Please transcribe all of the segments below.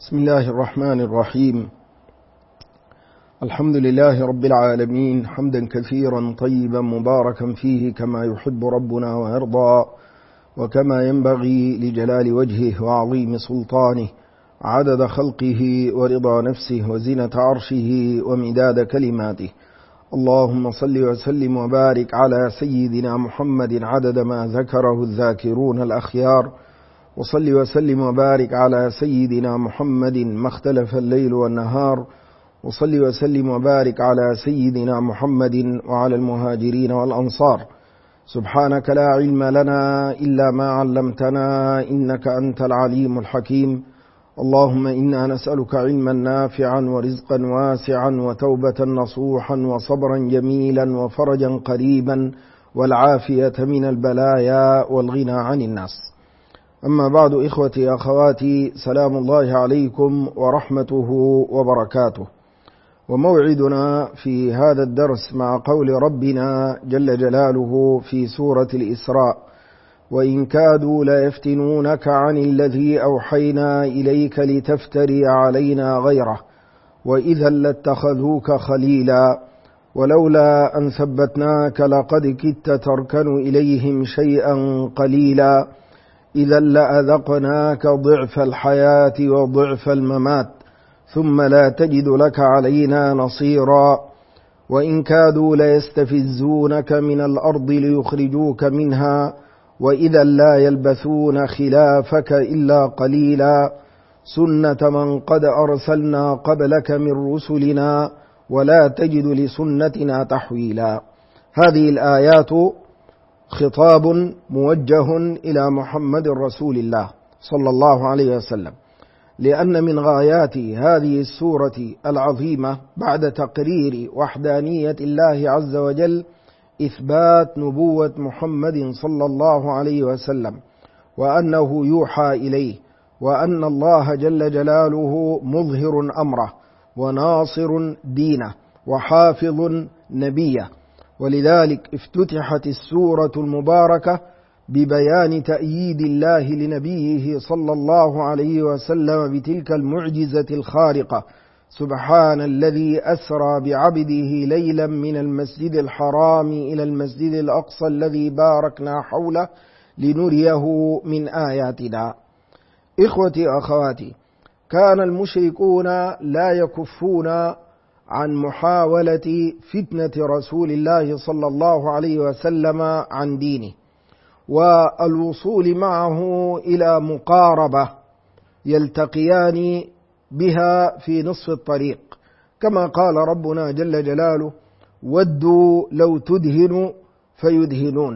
بسم الله الرحمن الرحيم. الحمد لله رب العالمين، حمدا كثيرا طيبا مباركا فيه كما يحب ربنا ويرضى، وكما ينبغي لجلال وجهه وعظيم سلطانه، عدد خلقه ورضا نفسه وزنة عرشه ومداد كلماته. اللهم صل وسلم وبارك على سيدنا محمد عدد ما ذكره الذاكرون الأخيار، وصل وسلم وبارك على سيدنا محمد ما اختلف الليل والنهار، وصل وسلم وبارك على سيدنا محمد وعلى المهاجرين والأنصار. سبحانك لا علم لنا إلا ما علمتنا إنك أنت العليم الحكيم. اللهم إنا نسألك علما نافعا ورزقا واسعا وتوبة نصوحا وصبرا جميلا وفرجا قريبا والعافية من البلايا والغنى عن الناس. أما بعد، إخوتي أخواتي، سلام الله عليكم ورحمته وبركاته. وموعدنا في هذا الدرس مع قول ربنا جل جلاله في سورة الإسراء: وإن كادوا ليفتنونك عن الذي أوحينا إليك لتفتري علينا غيره وإذا لاتخذوك خليلا ولولا أن ثبتناك لقد كدت تركن إليهم شيئا قليلا إذا لأذقناك ضعف الحياة وضعف الممات ثم لا تجد لك علينا نصيرا وإن كادوا ليستفزونك من الأرض ليخرجوك منها وإذا لا يلبثون خلافك إلا قليلا سنة من قد أرسلنا قبلك من رسلنا ولا تجد لسنتنا تحويلا. هذه الآيات خطاب موجه إلى محمد رسول الله صلى الله عليه وسلم، لأن من غايات هذه السورة العظيمة بعد تقرير وحدانية الله عز وجل إثبات نبوة محمد صلى الله عليه وسلم، وأنه يوحى إليه، وأن الله جل جلاله مظهر أمره وناصر دينه وحافظ نبيه. ولذلك افتتحت السورة المباركة ببيان تأييد الله لنبيه صلى الله عليه وسلم بتلك المعجزة الخارقة: سبحان الذي أسرى بعبده ليلا من المسجد الحرام إلى المسجد الأقصى الذي باركنا حوله لنريه من آياتنا. إخوتي أخواتي، كان المشركون لا يكفون عن محاولة فتنة رسول الله صلى الله عليه وسلم عن دينه والوصول معه إلى مقاربة يلتقيان بها في نصف الطريق، كما قال ربنا جل جلاله: ودوا لو تدهن فيدهنون.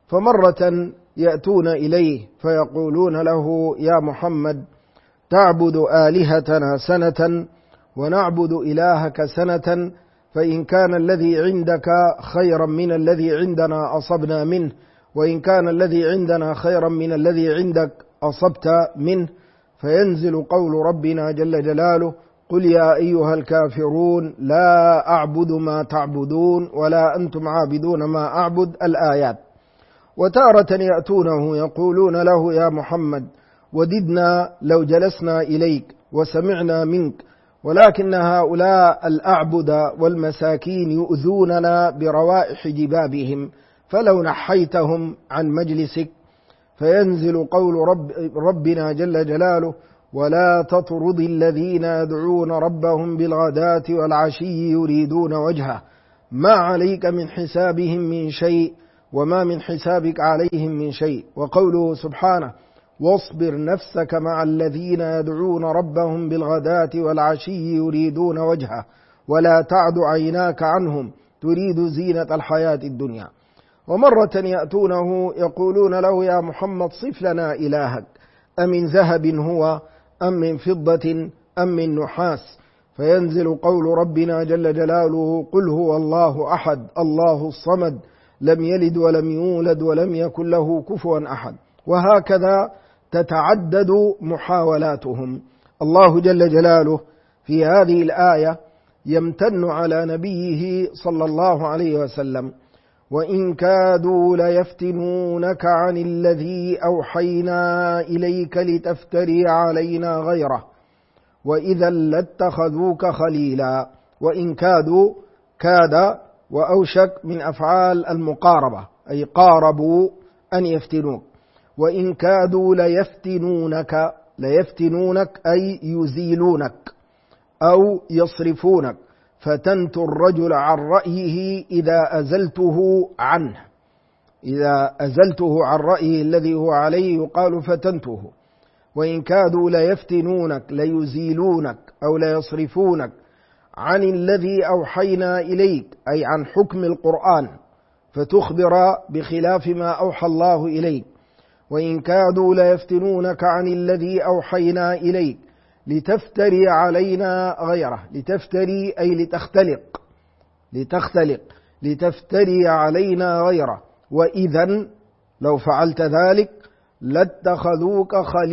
فمرة يأتون إليه فيقولون له: يا محمد، تعبد آلهتنا سنة ونعبد إلهك سنة، فإن كان الذي عندك خيرا من الذي عندنا أصبنا منه، وإن كان الذي عندنا خيرا من الذي عندك أصبت منه. فينزل قول ربنا جل جلاله: قل يا أيها الكافرون لا أعبد ما تعبدون ولا أنتم عابدون ما أعبد. الآيات. وتارة يأتونه يقولون له: يا محمد، وددنا لو جلسنا إليك وسمعنا منك، ولكن هؤلاء الأعبد والمساكين يؤذوننا بروائح جبابهم، فلو نحيتهم عن مجلسك. فينزل قول ربنا جل جلاله: ولا تطرد الذين يدعون ربهم بالغداة والعشي يريدون وجهه ما عليك من حسابهم من شيء وما من حسابك عليهم من شيء. وقوله سبحانه: واصبر نفسك مع الذين يدعون ربهم بالغداة والعشي يريدون وجهه ولا تعد عيناك عنهم تريد زينة الحياة الدنيا. ومرة يأتونه يقولون له: يا محمد، صف لنا إلهك، أمن ذهب هو أم من فضة أم من نحاس. فينزل قول ربنا جل جلاله: قل هو الله أحد الله الصمد لم يلد ولم يولد ولم يكن له كفوا أحد. وهكذا تتعدد محاولاتهم. الله جل جلاله في هذه الآية يمتن على نبيه صلى الله عليه وسلم: وإن كادوا ليفتنونك عن الذي أوحينا إليك لتفتري علينا غيره وإذا لاتخذوك خليلا. وإن كادوا، كاد وأوشك من أفعال المقاربة، أي قاربوا أن يفتنوك. وإن كادوا ليفتنونك أي يزيلونك أو يصرفونك، فتنت الرجل عن رأيه إذا أزلته عنه. إذا أزلته عن رأيه الذي هو عليه يقال فتنته. وإن كادوا ليفتنونك ليزيلونك أو ليصرفونك عن الذي أوحينا إليك، أي عن حكم القرآن، فتخبر بخلاف ما أوحى الله إليك. وإن كادوا ليفتنونك عن الذي أوحينا إليك لتفتري علينا غيره. لتفتري أي لتختلق، لتفتري علينا غيره. وإذا لو فعلت ذلك لاتخذوك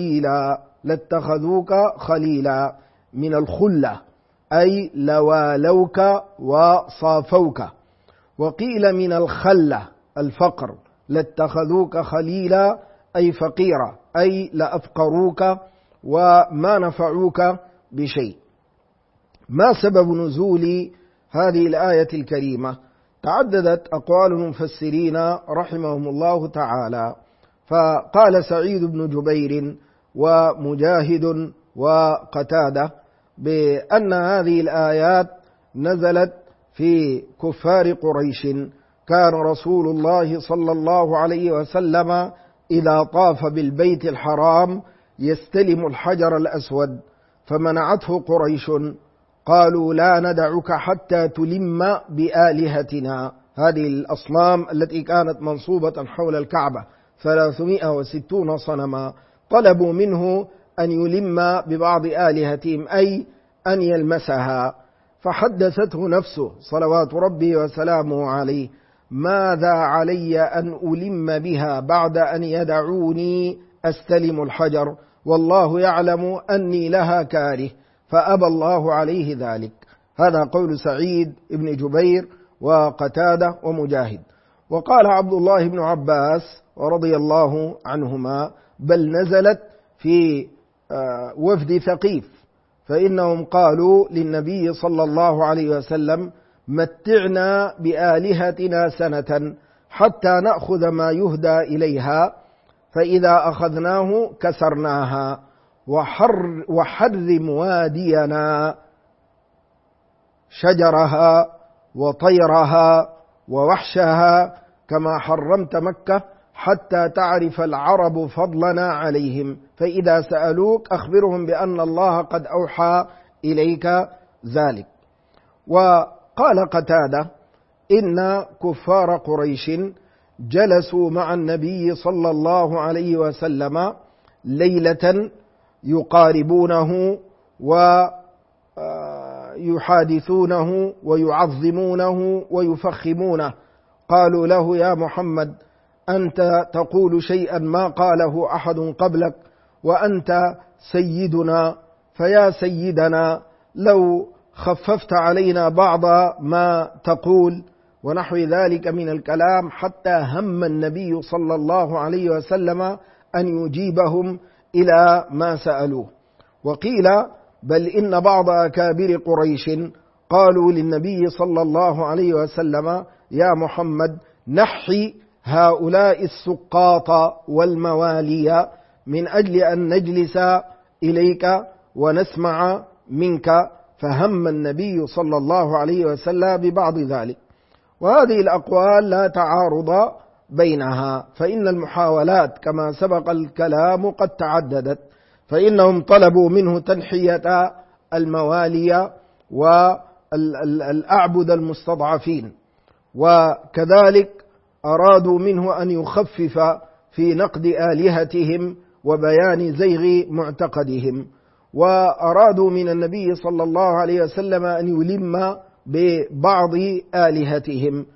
خليلا من الخلة، أي لوالوك وصافوك. وقيل من الخلة الفقر، لاتخذوك خليلا أي فقيرا، أي لأفقروك وما نفعوك بشيء. ما سبب نزول هذه الآية الكريمة؟ تعددت أقوال المفسرين رحمهم الله تعالى، فقال سعيد بن جبير ومجاهد وقتادة بأن هذه الآيات نزلت في كفار قريش. كان رسول الله صلى الله عليه وسلم إذا طاف بالبيت الحرام يستلم الحجر الأسود، فمنعته قريش، قالوا لا ندعك حتى تلم بآلهتنا. هذه الأصنام التي كانت منصوبة حول الكعبة 360 صنما، طلبوا منه أن يلم ببعض آلهتهم، أي أن يلمسها. فحدثته نفسه صلوات ربي وسلامه عليه: ماذا علي أن ألم بها بعد أن يدعوني أستلم الحجر، والله يعلم أني لها كاره، فأبى الله عليه ذلك. هذا قول سعيد بن جبير وقتادة ومجاهد. وقال عبد الله بن عباس رضي الله عنهما: بل نزلت في وفد ثقيف، فإنهم قالوا للنبي صلى الله عليه وسلم: متعنا بآلهتنا سنة حتى نأخذ ما يهدى إليها، فإذا أخذناه كسرناها، وحرم وادينا شجرها وطيرها ووحشها كما حرمت مكة، حتى تعرف العرب فضلنا عليهم، فإذا سألوك أخبرهم بأن الله قد أوحى إليك ذلك. وقال قتادة: إن كفار قريش جلسوا مع النبي صلى الله عليه وسلم ليلة يقاربونه ويحادثونه ويعظمونه ويفخمونه. قالوا له: يا محمد، أنت تقول شيئا ما قاله أحد قبلك، وأنت سيدنا، فيا سيدنا لو خففت علينا بعض ما تقول، ونحو ذلك من الكلام، حتى هم النبي صلى الله عليه وسلم أن يجيبهم إلى ما سألوه. وقيل: بل إن بعض أكابر قريش قالوا للنبي صلى الله عليه وسلم: يا محمد، نحي هؤلاء السقاط والموالي من أجل أن نجلس إليك ونسمع منك، فهم النبي صلى الله عليه وسلم ببعض ذلك. وهذه الأقوال لا تعارض بينها، فإن المحاولات كما سبق الكلام قد تعددت، فإنهم طلبوا منه تنحية الموالي والأعبد المستضعفين، وكذلك أرادوا منه أن يخفف في نقد آلهتهم وبيان زيغ معتقدهم، وأرادوا من النبي صلى الله عليه وسلم أن يلم ببعض آلهتهم،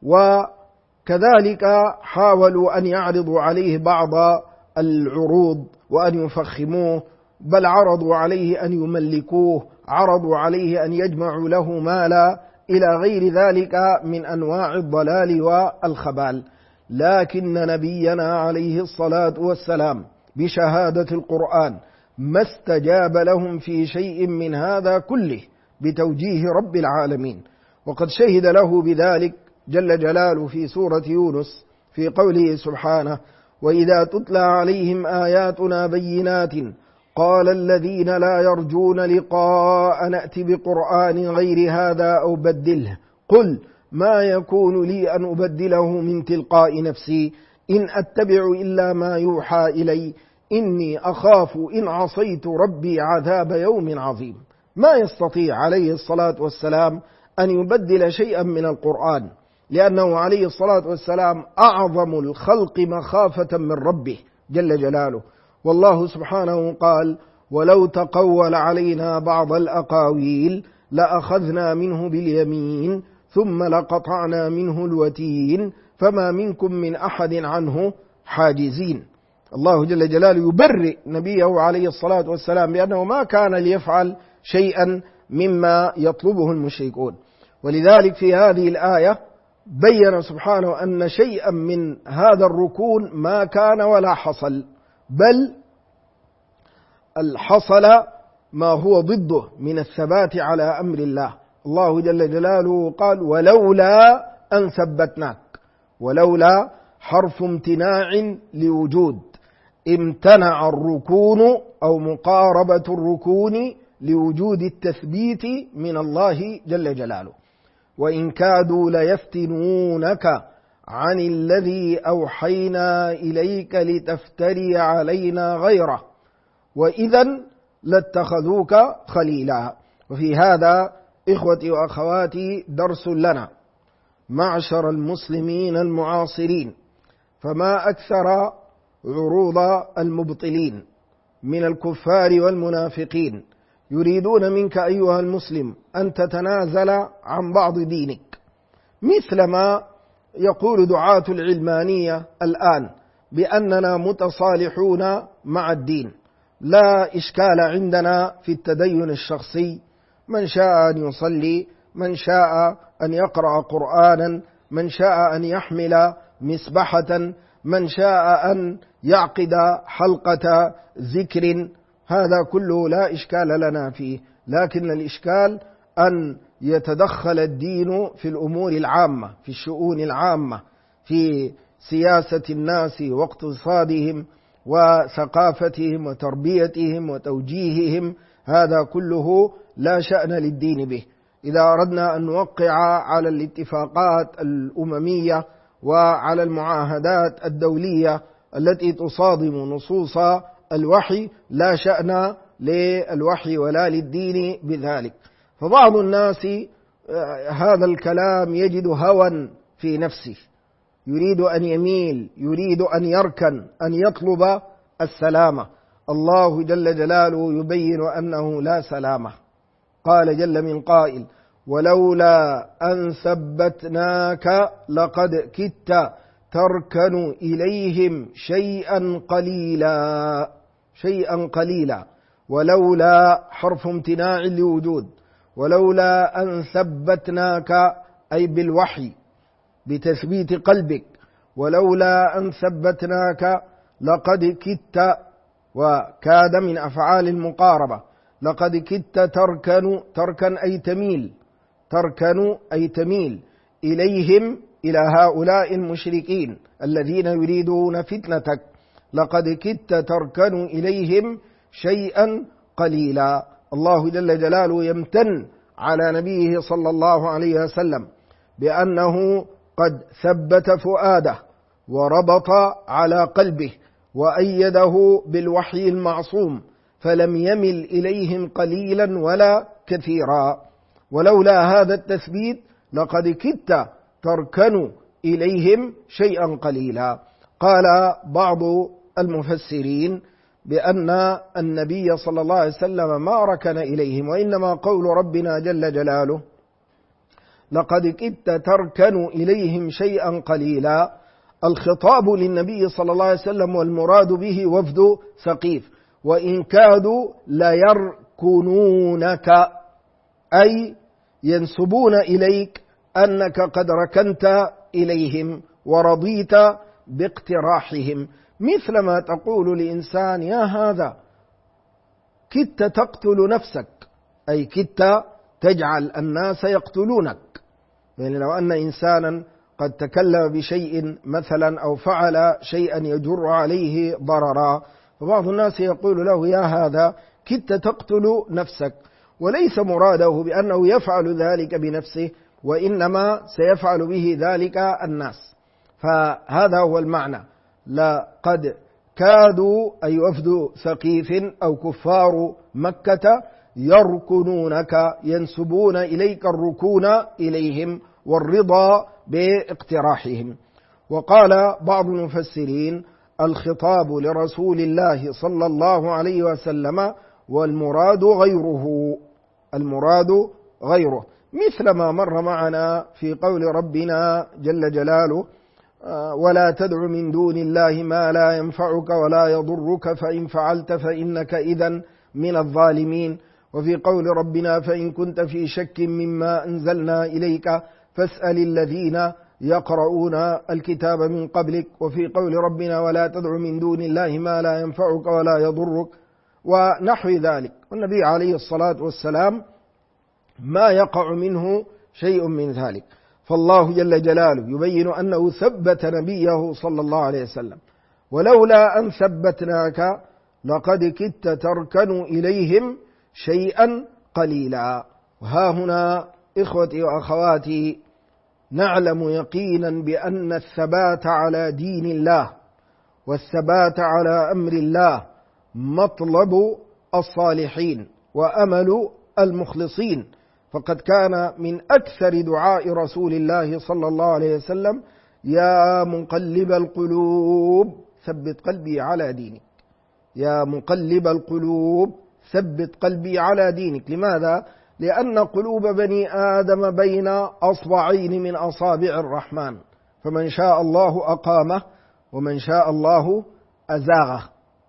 وكذلك حاولوا أن يعرضوا عليه بعض العروض وأن يفخموه، بل عرضوا عليه أن يملكوه، عرضوا عليه أن يجمعوا له مالا، إلى غير ذلك من أنواع الضلال والخبال. لكن نبينا عليه الصلاة والسلام بشهادة القرآن ما استجاب لهم في شيء من هذا كله بتوجيه رب العالمين. وقد شهد له بذلك جل جلاله في سورة يونس في قوله سبحانه: وإذا تتلى عليهم آياتنا بينات قال الذين لا يرجون لقاء نأت بقرآن غير هذا أو بدله قل ما يكون لي أن أبدله من تلقاء نفسي إن أتبع إلا ما يوحى إلي إني أخاف إن عصيت ربي عذاب يوم عظيم. ما يستطيع عليه الصلاة والسلام أن يبدل شيئا من القرآن، لأنه عليه الصلاة والسلام أعظم الخلق مخافة من ربه جل جلاله. والله سبحانه قال: ولو تقول علينا بعض الأقاويل لأخذنا منه باليمين ثم لقطعنا منه الوتين فما منكم من أحد عنه حاجزين. الله جل جلاله يبرئ نبيه عليه الصلاة والسلام بأنه ما كان ليفعل شيئا مما يطلبه المشركون. ولذلك في هذه الآية بين سبحانه أن شيئا من هذا الركون ما كان ولا حصل، بل الحصل ما هو ضده من الثبات على أمر الله. الله جل جلاله قال: ولولا أن ثبتناك. ولولا حرف امتناع لوجود، امتنع الركون أو مقاربة الركون لوجود التثبيت من الله جل جلاله. وإن كادوا ليفتنونك عن الذي أوحينا إليك لتفتري علينا غيره وإذا لاتخذوك خليلا. وفي هذا إخوتي وأخواتي درس لنا معشر المسلمين المعاصرين، فما أكثر عروض المبطلين من الكفار والمنافقين يريدون منك أيها المسلم أن تتنازل عن بعض دينك، مثلما يقول دعاة العلمانية الآن بأننا متصالحون مع الدين، لا إشكال عندنا في التدين الشخصي، من شاء أن يصلي، من شاء أن يقرأ قرآنا، من شاء أن يحمل مسبحة، من شاء أن يعقد حلقة ذكر، هذا كله لا إشكال لنا فيه. لكن الإشكال أن يتدخل الدين في الأمور العامة، في الشؤون العامة، في سياسة الناس واقتصادهم وثقافتهم وتربيتهم وتوجيههم، هذا كله لا شأن للدين به. إذا أردنا أن نوقع على الاتفاقات الأممية وعلى المعاهدات الدولية التي تصادم نصوص الوحي، لا شأن للوحي ولا للدين بذلك. فبعض الناس هذا الكلام يجد هوى في نفسه، يريد أن يميل، يريد أن يركن، أن يطلب السلامة. الله جل جلاله يبين أنه لا سلامة. قال جل من قائل: ولولا أن ثبتناك لقد كدت تركن إليهم شيئا قليلا. شيئا قليلا، ولولا حرف امتناع لوجود، ولولا أن ثبتناك أي بالوحي بتثبيت قلبك، ولولا أن ثبتناك لقد كدت، وكاد من أفعال المقاربة، لقد كدت تركن أي تميل، تركن أي تميل إليهم، إلى هؤلاء المشركين الذين يريدون فتنتك، لقد كدت تركن إليهم شيئا قليلا. الله جل جلاله يمتن على نبيه صلى الله عليه وسلم بأنه قد ثبت فؤاده وربط على قلبه وأيده بالوحي المعصوم، فلم يمل إليهم قليلا ولا كثيرا. ولولا هذا التثبيت لقد كدت تركن إليهم شيئا قليلا. قال بعض المفسرين بأن النبي صلى الله عليه وسلم ما ركن إليهم، وإنما قول ربنا جل جلاله لقد كدت تركن إليهم شيئا قليلا، الخطاب للنبي صلى الله عليه وسلم، والمراد به وفد ثقيف. وإن كادوا ليركنونك أي ينسبون إليك أنك قد ركنت إليهم ورضيت باقتراحهم، مثلما تقول لإنسان: يا هذا كدت تقتل نفسك، أي كدت تجعل الناس يقتلونك. يعني لو أن إنسانا قد تكلم بشيء مثلا أو فعل شيئا يجر عليه ضررا، فبعض الناس يقول له يا هذا كدت تقتل نفسك، وليس مراده بأنه يفعل ذلك بنفسه، وإنما سيفعل به ذلك الناس. فهذا هو المعنى. لقد كادوا أي وفد ثقيف أو كفار مكة يركنونك، ينسبون إليك الركون إليهم والرضا باقتراحهم. وقال بعض المفسرين الخطاب لرسول الله صلى الله عليه وسلم والمراد غيره، المراد غيره، مثل ما مر معنا في قول ربنا جل جلاله ولا تدع من دون الله ما لا ينفعك ولا يضرك فإن فعلت فإنك إذن من الظالمين. وفي قول ربنا فإن كنت في شك مما أنزلنا إليك فاسأل الذين يقرؤون الكتاب من قبلك. وفي قول ربنا ولا تدع من دون الله ما لا ينفعك ولا يضرك ونحو ذلك. والنبي عليه الصلاة والسلام ما يقع منه شيء من ذلك. فالله جل جلاله يبين أنه ثبت نبيه صلى الله عليه وسلم، ولولا أن ثبتناك لقد كدت تركن إليهم شيئا قليلا. وها هنا إخوتي وأخواتي نعلم يقينا بأن الثبات على دين الله والثبات على أمر الله مطلب الصالحين وأمل المخلصين. فقد كان من أكثر دعاء رسول الله صلى الله عليه وسلم يا مقلب القلوب ثبت قلبي على دينك، يا مقلب القلوب ثبت قلبي على دينك. لماذا؟ لأن قلوب بني آدم بين أصبعين من أصابع الرحمن، فمن شاء الله أقامه ومن شاء الله أزاغه.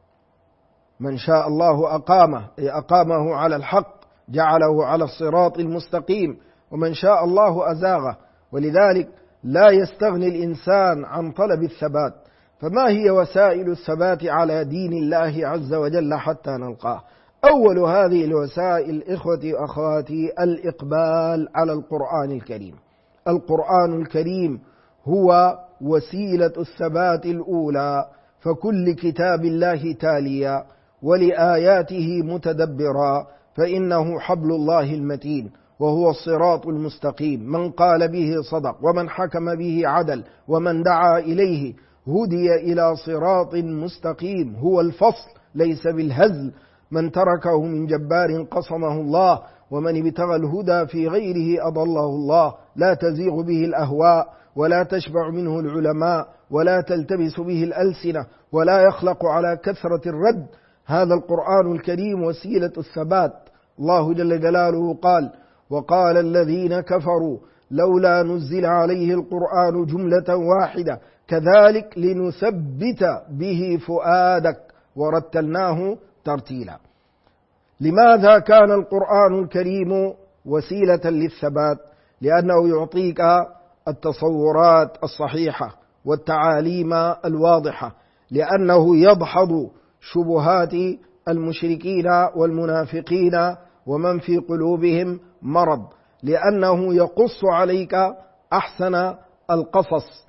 من شاء الله أقامه أي أقامه على الحق جعله على الصراط المستقيم، ومن شاء الله أزاغه. ولذلك لا يستغني الإنسان عن طلب الثبات. فما هي وسائل الثبات على دين الله عز وجل حتى نلقاه؟ أول هذه الوسائل إخوتي وأخواتي الإقبال على القرآن الكريم. القرآن الكريم هو وسيلة الثبات الأولى، فكل كتاب الله تاليا ولآياته متدبرا، فإنه حبل الله المتين وهو الصراط المستقيم. من قال به صدق ومن حكم به عدل ومن دعا إليه هدي إلى صراط مستقيم. هو الفصل ليس بالهزل، من تركه من جبار قصمه الله، ومن ابتغى الهدى في غيره أضله الله. لا تزيغ به الأهواء ولا تشبع منه العلماء ولا تلتبس به الألسنة ولا يخلق على كثرة الرد. هذا القرآن الكريم وسيلة الثبات. الله جل جلاله قال وقال الذين كفروا لولا نزل عليه القرآن جملة واحدة كذلك لنثبت به فؤادك ورتلناه ترتيلا. لماذا كان القرآن الكريم وسيلة للثبات؟ لأنه يعطيك التصورات الصحيحة والتعاليم الواضحة، لأنه يدحض شبهات المشركين والمنافقين ومن في قلوبهم مرض، لأنه يقص عليك أحسن القصص.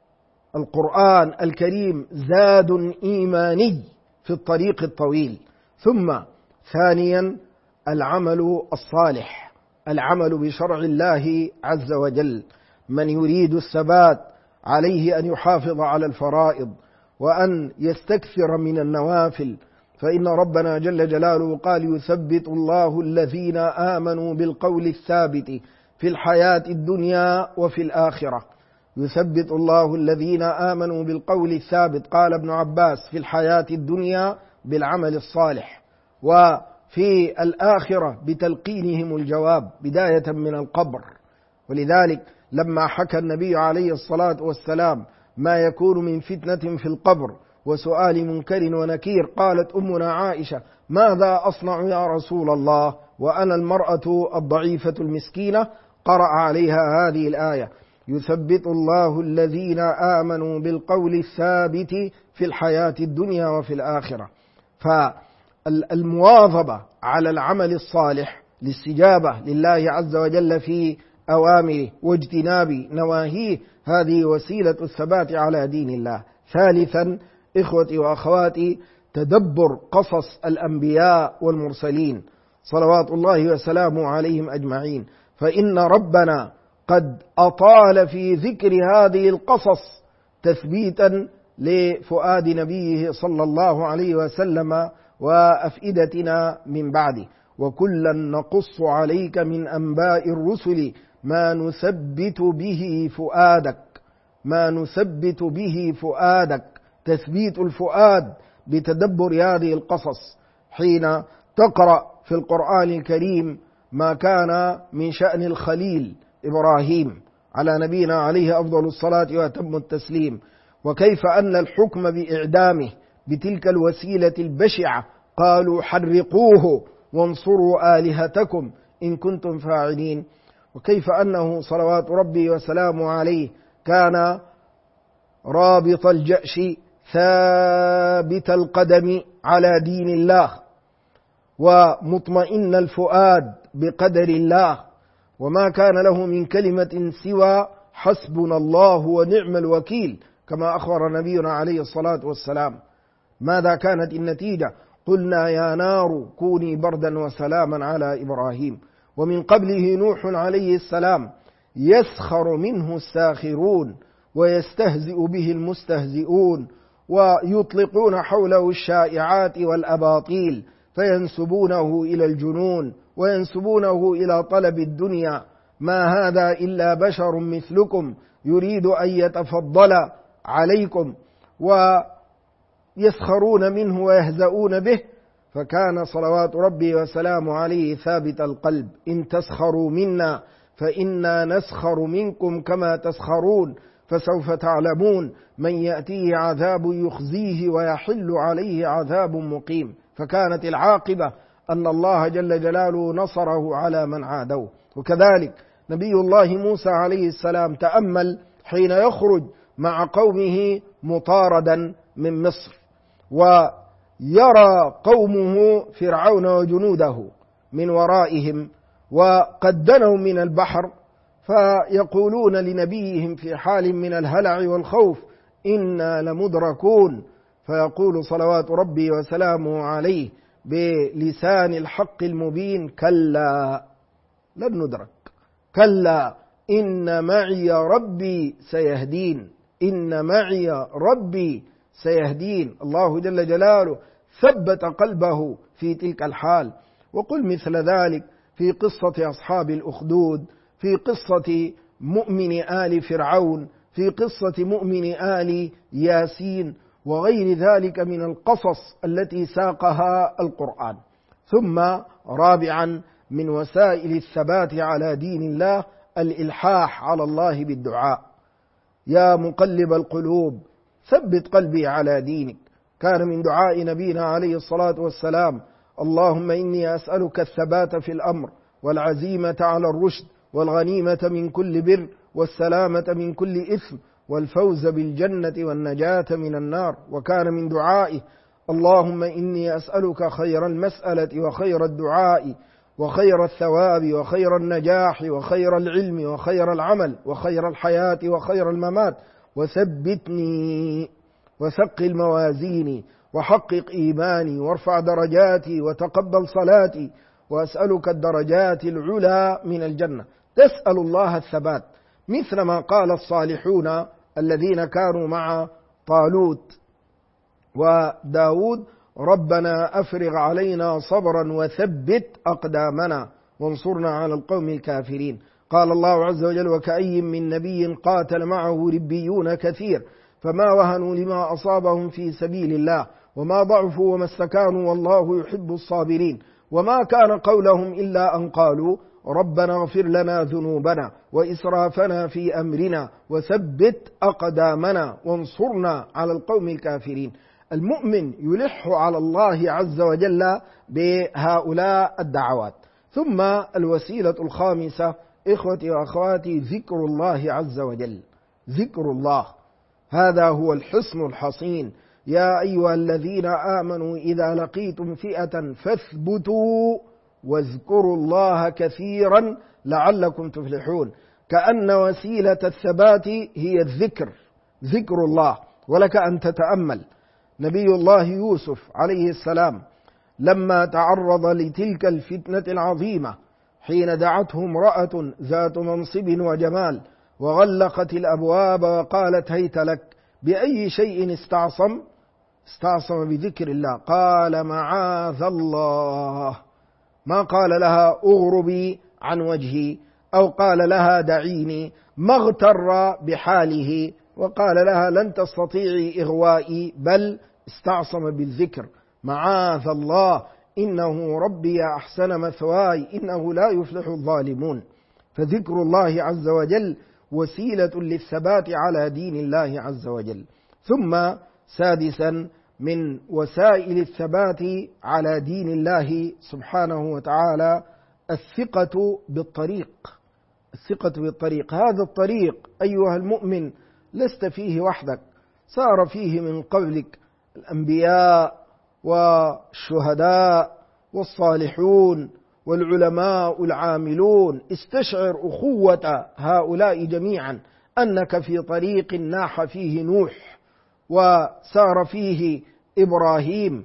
القرآن الكريم زاد إيماني في الطريق الطويل. ثم ثانيا العمل الصالح، العمل بشرع الله عز وجل. من يريد الثبات عليه أن يحافظ على الفرائض وأن يستكثر من النوافل، فإن ربنا جل جلاله قال يثبت الله الذين آمنوا بالقول الثابت في الحياة الدنيا وفي الآخرة. يثبت الله الذين آمنوا بالقول الثابت، قال ابن عباس، في الحياة الدنيا بالعمل الصالح، وفي الآخرة بتلقينهم الجواب بداية من القبر. ولذلك لما حكى النبي عليه الصلاة والسلام ما يكون من فتنة في القبر وسؤال منكر ونكير، قالت أمنا عائشة ماذا أصنع يا رسول الله وأنا المرأة الضعيفة المسكينة؟ قرأ عليها هذه الآية يثبت الله الذين آمنوا بالقول الثابت في الحياة الدنيا وفي الآخرة. المواظبة على العمل الصالح، الاستجابة لله عز وجل في أوامره واجتناب نواهيه، هذه وسيلة الثبات على دين الله. ثالثا إخوتي وأخواتي، تدبر قصص الأنبياء والمرسلين صلوات الله وسلامه عليهم أجمعين، فإن ربنا قد أطال في ذكر هذه القصص تثبيتا لفؤاد نبيه صلى الله عليه وسلم وأفئدتنا من بعده. وكلا نقص عليك من أنباء الرسل ما نثبت به فؤادك، ما نثبت به فؤادك، تثبيت الفؤاد بتدبر هذه القصص. حين تقرأ في القرآن الكريم ما كان من شأن الخليل إبراهيم على نبينا عليه أفضل الصلاة وأتم التسليم، وكيف أن الحكم بإعدامه بتلك الوسيلة البشعة قالوا حرقوه وانصروا آلهتكم إن كنتم فاعلين، وكيف أنه صلوات ربي وسلامه عليه كان رابط الجأش ثابت القدم على دين الله ومطمئن الفؤاد بقدر الله، وما كان له من كلمة سوى حسبنا الله ونعم الوكيل كما أخبر نبينا عليه الصلاة والسلام. ماذا كانت النتيجة؟ قلنا يا نار كوني بردا وسلاما على إبراهيم. ومن قبله نوح عليه السلام يسخر منه الساخرون ويستهزئ به المستهزئون ويطلقون حوله الشائعات والأباطيل فينسبونه إلى الجنون وينسبونه إلى طلب الدنيا، ما هذا إلا بشر مثلكم يريد أن يتفضل عليكم، ويسخرون منه ويهزؤون به. فكان صلوات ربي وسلامه عليه ثابت القلب: إن تسخروا منا فإنا نسخر منكم كما تسخرون، فسوف تعلمون من يأتيه عذاب يخزيه ويحل عليه عذاب مقيم. فكانت العاقبة أن الله جل جلاله نصره على من عادوه. وكذلك نبي الله موسى عليه السلام، تأمل حين يخرج مع قومه مطاردا من مصر، ويرى قومه فرعون وجنوده من ورائهم وقد دنوا من البحر، فيقولون لنبيهم في حال من الهلع والخوف: إنا لمدركون. فيقول صلوات ربي وسلامه عليه بلسان الحق المبين: كلا لن ندرك، كلا إن معي ربي سيهدين، إن معي ربي سيهدين. الله جل جلاله ثبت قلبه في تلك الحال. وقل مثل ذلك في قصة أصحاب الأخدود، في قصة مؤمن آل فرعون، في قصة مؤمن آل ياسين، وغير ذلك من القصص التي ساقها القرآن. ثم رابعا من وسائل الثبات على دين الله الإلحاح على الله بالدعاء: يا مقلب القلوب ثبت قلبي على دينك. كان من دعاء نبينا عليه الصلاة والسلام: اللهم إني أسألك الثبات في الأمر والعزيمة على الرشد والغنيمة من كل بر والسلامة من كل إثم والفوز بالجنة والنجاة من النار. وكان من دعائه: اللهم إني أسألك خير المسألة وخير الدعاء وخير الثواب وخير النجاح وخير العلم وخير العمل وخير الحياة وخير الممات، وثبتني وثقل موازيني وحقق إيماني وارفع درجاتي وتقبل صلاتي، وأسألك الدرجات العلى من الجنة. تسأل الله الثبات، مثل ما قال الصالحون الذين كانوا مع طالوت وداود: ربنا أفرغ علينا صبرا وثبت أقدامنا وانصرنا على القوم الكافرين. قال الله عز وجل: وكأي من نبي قاتل معه ربيون كثير فما وهنوا لما أصابهم في سبيل الله وما ضعفوا وما استكانوا والله يحب الصابرين. وما كان قولهم إلا أن قالوا ربنا اغفر لنا ذنوبنا وإسرافنا في أمرنا وثبت أقدامنا وانصرنا على القوم الكافرين. المؤمن يلح على الله عز وجل بهؤلاء الدعوات. ثم الوسيلة الخامسة إخوتي وأخواتي ذكر الله عز وجل. ذكر الله هذا هو الحصن الحصين، يا أيها الذين آمنوا إذا لقيتم فئة فاثبتوا واذكروا الله كثيرا لعلكم تفلحون. كأن وسيلة الثبات هي الذكر، ذكر الله. ولك أن تتأمل نبي الله يوسف عليه السلام لما تعرض لتلك الفتنة العظيمة، حين دعته امرأة ذات منصب وجمال وغلقت الأبواب وقالت هيت لك، بأي شيء استعصم بذكر الله. قال معاذ الله، ما قال لها اغربي عن وجهي أو قال لها دعيني، ما اغتر بحاله وقال لها لن تستطيعي إغوائي، بل استعصم بالذكر. معاذ الله إنه ربي أحسن مثواي إنه لا يفلح الظالمون. فذكر الله عز وجل وسيلة للثبات على دين الله عز وجل. ثم سادسا من وسائل الثبات على دين الله سبحانه وتعالى الثقة بالطريق. الثقة بالطريق، هذا الطريق أيها المؤمن لست فيه وحدك، سار فيه من قبلك الأنبياء والشهداء والصالحون والعلماء العاملون. استشعر أخوة هؤلاء جميعا، أنك في طريق ناح فيه نوح وسار فيه إبراهيم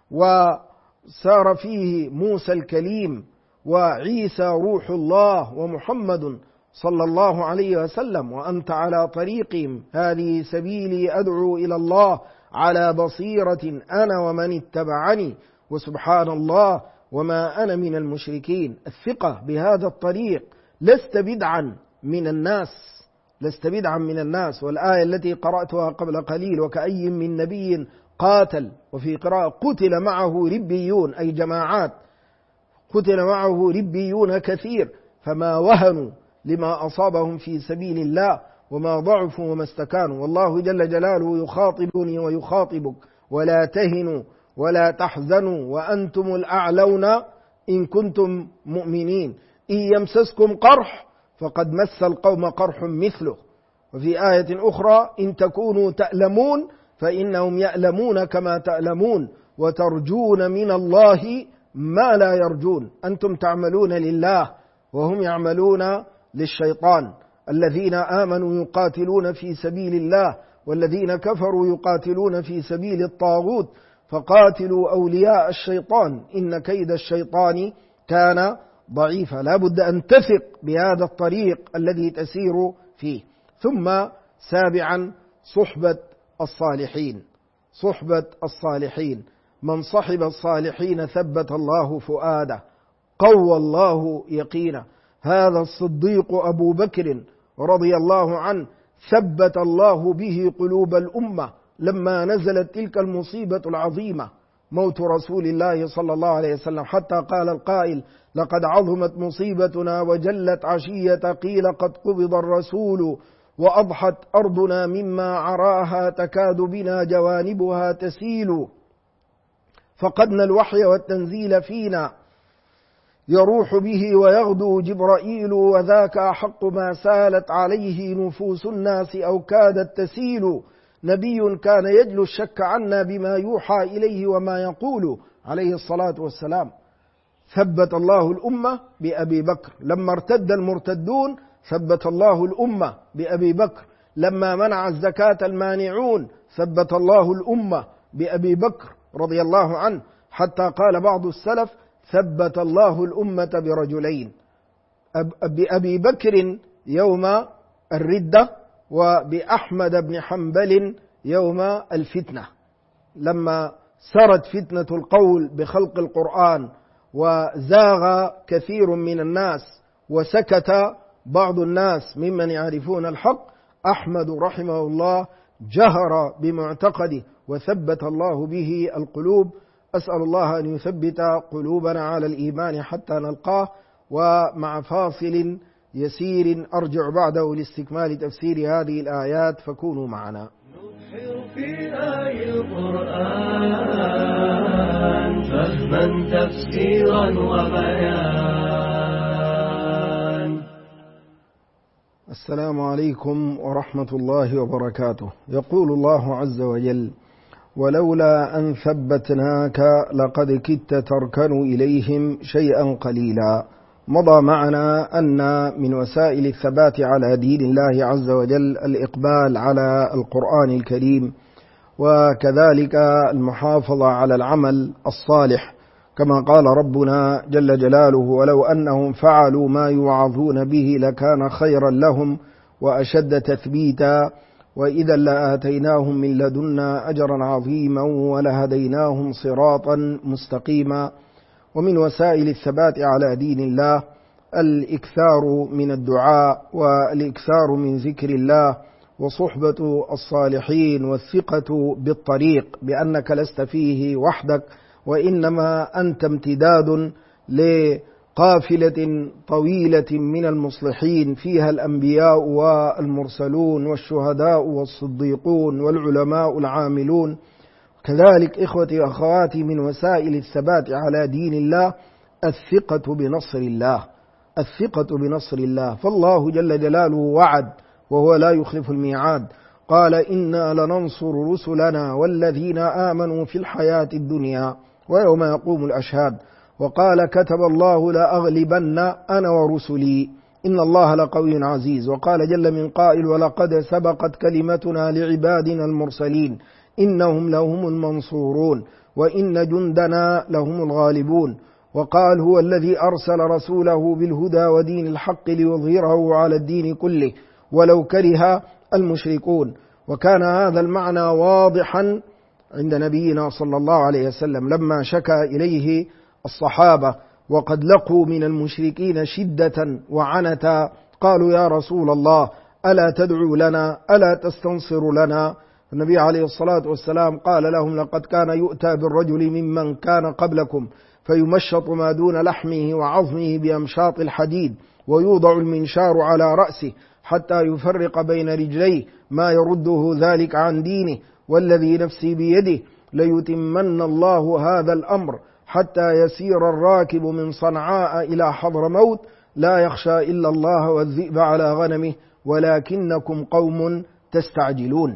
وسار فيه موسى الكليم وعيسى روح الله ومحمد صلى الله عليه وسلم، وأنت على طريقهم. هذه سبيلي أدعو إلى الله على بصيرة أنا ومن اتبعني وسبحان الله وما أنا من المشركين. الثقة بهذا الطريق، لست بدعا من الناس، لست بدعا من الناس. والآية التي قرأتها قبل قليل وكأي من نبي قاتل، وفي قراءة قتل معه ربيون، أي جماعات، قتل معه ربيون كثير، فما وهنوا لما أصابهم في سبيل الله وما ضعفوا وما استكانوا. والله جل جلاله يخاطبني ويخاطبك: ولا تهنوا ولا تحزنوا وأنتم الأعلون إن كنتم مؤمنين، إن يمسسكم قرح فقد مس القوم قرح مثله. وفي آية أخرى: إن تكونوا تألمون فإنهم يألمون كما تألمون وترجون من الله ما لا يرجون. أنتم تعملون لله وهم يعملون للشيطان. الذين آمنوا يقاتلون في سبيل الله والذين كفروا يقاتلون في سبيل الطاغوت، فقاتلوا أولياء الشيطان إن كيد الشيطان كان ضعيفا. لا بد أن تثق بهذا الطريق الذي تسير فيه. ثم سابعا صحبة الصالحين. صحبة الصالحين، من صحب الصالحين ثبت الله فؤاده، قوى الله يقينه. هذا الصديق أبو بكر رضي الله عنه ثبت الله به قلوب الأمة لما نزلت تلك المصيبة العظيمة، موت رسول الله صلى الله عليه وسلم، حتى قال القائل: لقد عظمت مصيبتنا وجلت عشية، قيل قد قبض الرسول وأضحت أرضنا مما عراها، تكاد بنا جوانبها تسيل، فقدنا الوحي والتنزيل فينا، يروح به ويغدو جبرائيل، وذاك أحق ما سالت عليه نفوس الناس أو كادت تسيل. نبي كان يجلو الشك عنا بما يوحى إليه وما يقول عليه الصلاة والسلام. ثبت الله الأمة بأبي بكر. لما ارتد المرتدون ثبت الله الأمة بأبي بكر. لما منع الزكاة المانعون ثبت الله الأمة بأبي بكر رضي الله عنه، حتى قال بعض السلف: ثبت الله الأمة برجلين، بأبي بكر يوم الردة وبأحمد بن حنبل يوم الفتنة. لما سرت فتنة القول بخلق القرآن وزاغ كثير من الناس وسكت بعض الناس ممن يعرفون الحق، أحمد رحمه الله جهر بمعتقده وثبت الله به القلوب. أسأل الله أن يثبت قلوبنا على الإيمان حتى نلقاه. ومع فاصل يسير أرجع بعده لاستكمال تفسير هذه الآيات، فكونوا معنا. نبحر في آي القرآن فهما تفسيرا وبيان. السلام عليكم ورحمة الله وبركاته. يقول الله عز وجل: ولولا أن ثبتناك لقد كدت تركن إليهم شيئا قليلا. مضى معنا أن من وسائل الثبات على دين الله عز وجل الإقبال على القرآن الكريم، وكذلك المحافظة على العمل الصالح، كما قال ربنا جل جلاله: ولو أنهم فعلوا ما يوعظون به لكان خيرا لهم وأشد تثبيتا وإذا لآتيناهم من لدنا أجرا عظيما ولهديناهم صراطا مستقيما. ومن وسائل الثبات على دين الله الإكثار من الدعاء والإكثار من ذكر الله وصحبة الصالحين والثقة بالطريق بأنك لست فيه وحدك، وإنما أنت امتداد لقافلة طويلة من المصلحين فيها الأنبياء والمرسلون والشهداء والصديقون والعلماء العاملون. كذلك إخوتي وأخواتي من وسائل الثبات على دين الله الثقة بنصر الله، الثقة بنصر الله. فالله جل جلاله وعد وهو لا يخلف الميعاد، قال: إنا لننصر رسلنا والذين آمنوا في الحياة الدنيا ويوم يقوم الأشهاد. وقال: كتب الله لأغلبن أنا ورسلي إن الله لقوي عزيز. وقال جل من قائل: ولقد سبقت كلمتنا لعبادنا المرسلين إنهم لهم المنصورون وإن جندنا لهم الغالبون. وقال: هو الذي أرسل رسوله بالهدى ودين الحق ليظهره على الدين كله ولو كره المشركون. وكان هذا المعنى واضحا عند نبينا صلى الله عليه وسلم لما شكى إليه الصحابة وقد لقوا من المشركين شدة وعنتا، قالوا: يا رسول الله ألا تدعو لنا ألا تستنصر لنا؟ النبي عليه الصلاة والسلام قال لهم: لقد كان يؤتى بالرجل ممن كان قبلكم فيمشط ما دون لحمه وعظمه بأمشاط الحديد ويوضع المنشار على رأسه حتى يفرق بين رجليه ما يرده ذلك عن دينه، والذي نفسي بيده ليتمن الله هذا الأمر حتى يسير الراكب من صنعاء إلى حضرموت لا يخشى إلا الله والذئب على غنمه ولكنكم قوم تستعجلون.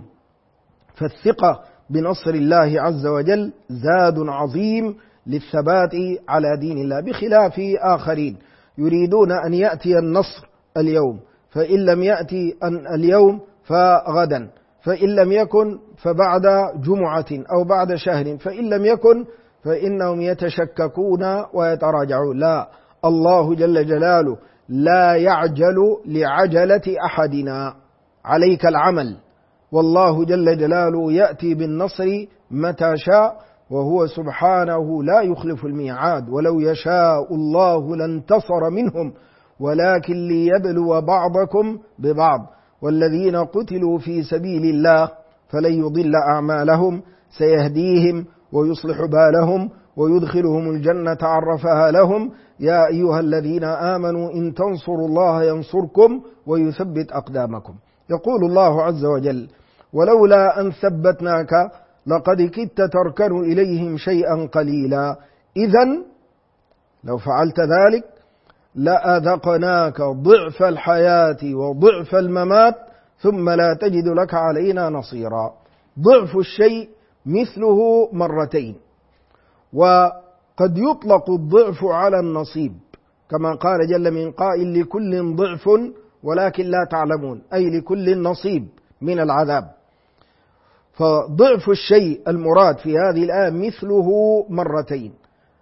فالثقة بنصر الله عز وجل زاد عظيم للثبات على دين الله، بخلاف آخرين يريدون أن يأتي النصر اليوم، فإن لم يأتي اليوم فغدا، فإن لم يكن فبعد جمعة أو بعد شهر، فإن لم يكن فإنهم يتشككون ويتراجعون. لا، الله جل جلاله لا يعجل لعجلة أحدنا، عليك العمل، والله جل جلاله يأتي بالنصر متى شاء وهو سبحانه لا يخلف الميعاد. ولو يشاء الله لانتصر منهم ولكن ليبلو بعضكم ببعض، والذين قتلوا في سبيل الله فلن يضل أعمالهم سيهديهم ويصلح بالهم ويدخلهم الجنة عرفها لهم. يا أيها الذين آمنوا إن تنصروا الله ينصركم ويثبت أقدامكم. يقول الله عز وجل: ولولا أن ثبتناك لقد كدت تركن إليهم شيئا قليلا إذن لو فعلت ذلك لأذقناك ضعف الحياة وضعف الممات ثم لا تجد لك علينا نصيرا. ضعف الشيء مثله مرتين، وقد يطلق الضعف على النصيب كما قال جل من قائل: لكل ضعف ولكن لا تعلمون، أي لكل نصيب من العذاب. فضعف الشيء المراد في هذه الآية مثله مرتين،